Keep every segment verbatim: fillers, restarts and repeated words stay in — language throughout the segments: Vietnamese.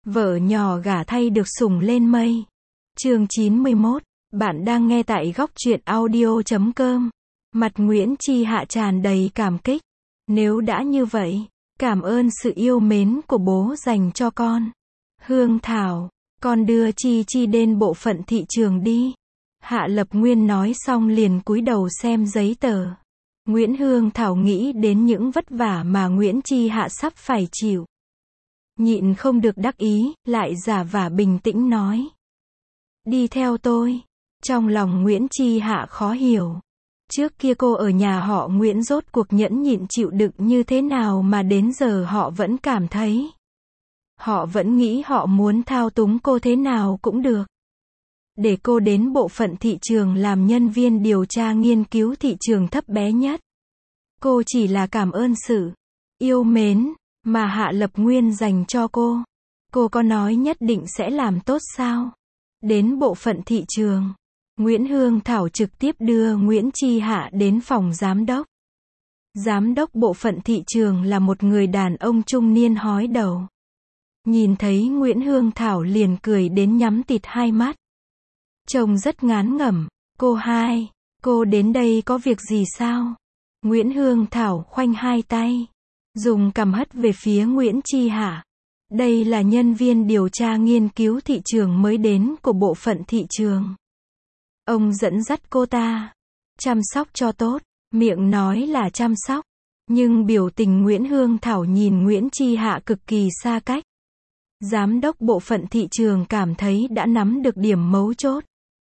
Vợ nhỏ gả thay được sủng lên mây. Chương chín mươi mốt. Bạn đang nghe tại góc truyện audio chấm com. Mặt Nguyễn Chi Hạ tràn đầy cảm kích. Nếu đã như vậy, cảm ơn sự yêu mến của bố dành cho con. Hương Thảo, con đưa Chi Chi đến bộ phận thị trường đi. Hạ Lập Nguyên nói xong liền cúi đầu xem giấy tờ. Nguyễn Hương Thảo nghĩ đến những vất vả mà Nguyễn Chi Hạ sắp phải chịu. Nhịn không được đắc ý, lại giả vả bình tĩnh nói. Đi theo tôi. Trong lòng Nguyễn Chi Hạ khó hiểu. Trước kia cô ở nhà họ Nguyễn rốt cuộc nhẫn nhịn chịu đựng như thế nào mà đến giờ họ vẫn cảm thấy. Họ vẫn nghĩ họ muốn thao túng cô thế nào cũng được. Để cô đến bộ phận thị trường làm nhân viên điều tra nghiên cứu thị trường thấp bé nhất. Cô chỉ là cảm ơn sự yêu mến mà Hạ Lập Nguyên dành cho cô. Cô có nói nhất định sẽ làm tốt sao? Đến bộ phận thị trường, Nguyễn Hương Thảo trực tiếp đưa Nguyễn Chi Hạ đến phòng giám đốc. Giám đốc bộ phận thị trường là một người đàn ông trung niên hói đầu. Nhìn thấy Nguyễn Hương Thảo liền cười đến nhắm tịt hai mắt. Trông rất ngán ngẩm. Cô hai, cô đến đây có việc gì sao? Nguyễn Hương Thảo khoanh hai tay, dùng cằm hất về phía Nguyễn Chi Hạ. Đây là nhân viên điều tra nghiên cứu thị trường mới đến của bộ phận thị trường. Ông dẫn dắt cô ta, chăm sóc cho tốt, miệng nói là chăm sóc, nhưng biểu tình Nguyễn Hương Thảo nhìn Nguyễn Chi Hạ cực kỳ xa cách. Giám đốc bộ phận thị trường cảm thấy đã nắm được điểm mấu chốt.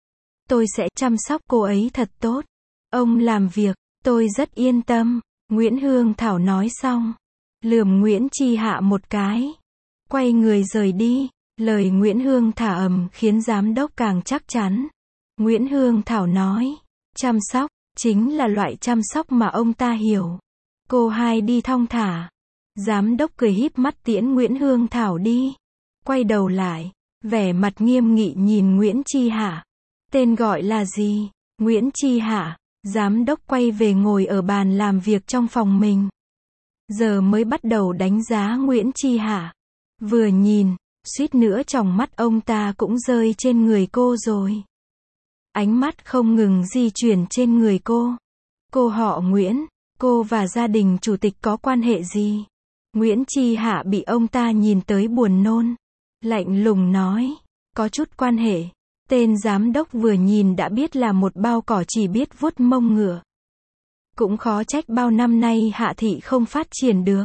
Tôi sẽ chăm sóc cô ấy thật tốt. Ông làm việc, tôi rất yên tâm. Nguyễn Hương Thảo nói xong, lườm Nguyễn Chi Hạ một cái, quay người rời đi. Lời Nguyễn Hương Thảo ầm khiến giám đốc càng chắc chắn. Nguyễn Hương Thảo nói, chăm sóc, chính là loại chăm sóc mà ông ta hiểu. Cô hai đi thong thả. Giám đốc cười híp mắt tiễn Nguyễn Hương Thảo đi. Quay đầu lại, vẻ mặt nghiêm nghị nhìn Nguyễn Chi Hạ. Tên gọi là gì? Nguyễn Chi Hạ. Giám đốc quay về ngồi ở bàn làm việc trong phòng mình. Giờ mới bắt đầu đánh giá Nguyễn Chi Hạ. Vừa nhìn, suýt nữa tròng mắt ông ta cũng rơi trên người cô rồi. Ánh mắt không ngừng di chuyển trên người cô. Cô họ Nguyễn, cô và gia đình chủ tịch có quan hệ gì? Nguyễn Chi Hạ bị ông ta nhìn tới buồn nôn. Lạnh lùng nói, có chút quan hệ. Tên giám đốc vừa nhìn đã biết là một bao cỏ chỉ biết vuốt mông ngựa. Cũng khó trách bao năm nay Hạ thị không phát triển được.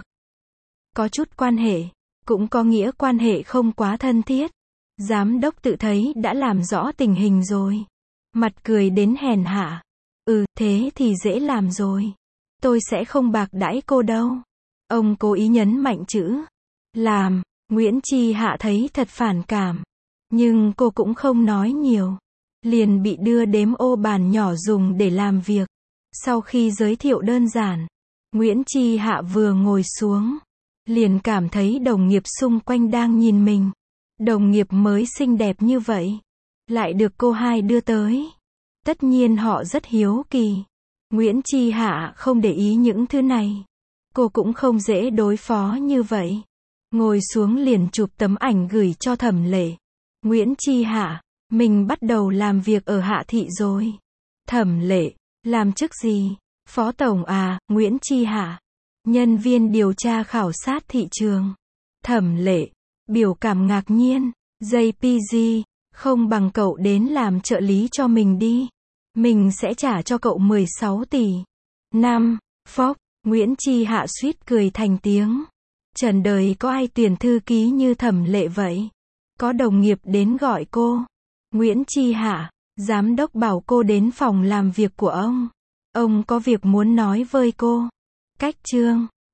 Có chút quan hệ, cũng có nghĩa quan hệ không quá thân thiết. Giám đốc tự thấy đã làm rõ tình hình rồi. Mặt cười đến hèn hạ. Ừ, thế thì dễ làm rồi. Tôi sẽ không bạc đãi cô đâu. Ông cố ý nhấn mạnh chữ làm. Nguyễn Chi Hạ thấy thật phản cảm. Nhưng cô cũng không nói nhiều. Liền bị đưa đếm ô bàn nhỏ dùng để làm việc. Sau khi giới thiệu đơn giản, Nguyễn Chi Hạ vừa ngồi xuống, liền cảm thấy đồng nghiệp xung quanh đang nhìn mình. Đồng nghiệp mới xinh đẹp như vậy, lại được cô hai đưa tới. Tất nhiên họ rất hiếu kỳ. Nguyễn Chi Hạ không để ý những thứ này. Cô cũng không dễ đối phó như vậy. Ngồi xuống liền chụp tấm ảnh gửi cho Thẩm Lệ. Nguyễn Chi Hạ, mình bắt đầu làm việc ở Hạ thị rồi. Thẩm Lệ, làm chức gì? Phó tổng à? Nguyễn Chi Hạ, nhân viên điều tra khảo sát thị trường. Thẩm Lệ, biểu cảm ngạc nhiên. gi pê giê, không bằng cậu đến làm trợ lý cho mình đi. Mình sẽ trả cho cậu mười sáu tỷ. Năm, phốc, Nguyễn Chi Hạ suýt cười thành tiếng. Trần đời có ai tuyển thư ký như Thẩm Lệ vậy? Có đồng nghiệp đến gọi cô. Nguyễn Chi Hạ, giám đốc bảo cô đến phòng làm việc của ông. Ông có việc muốn nói với cô. Cách chương.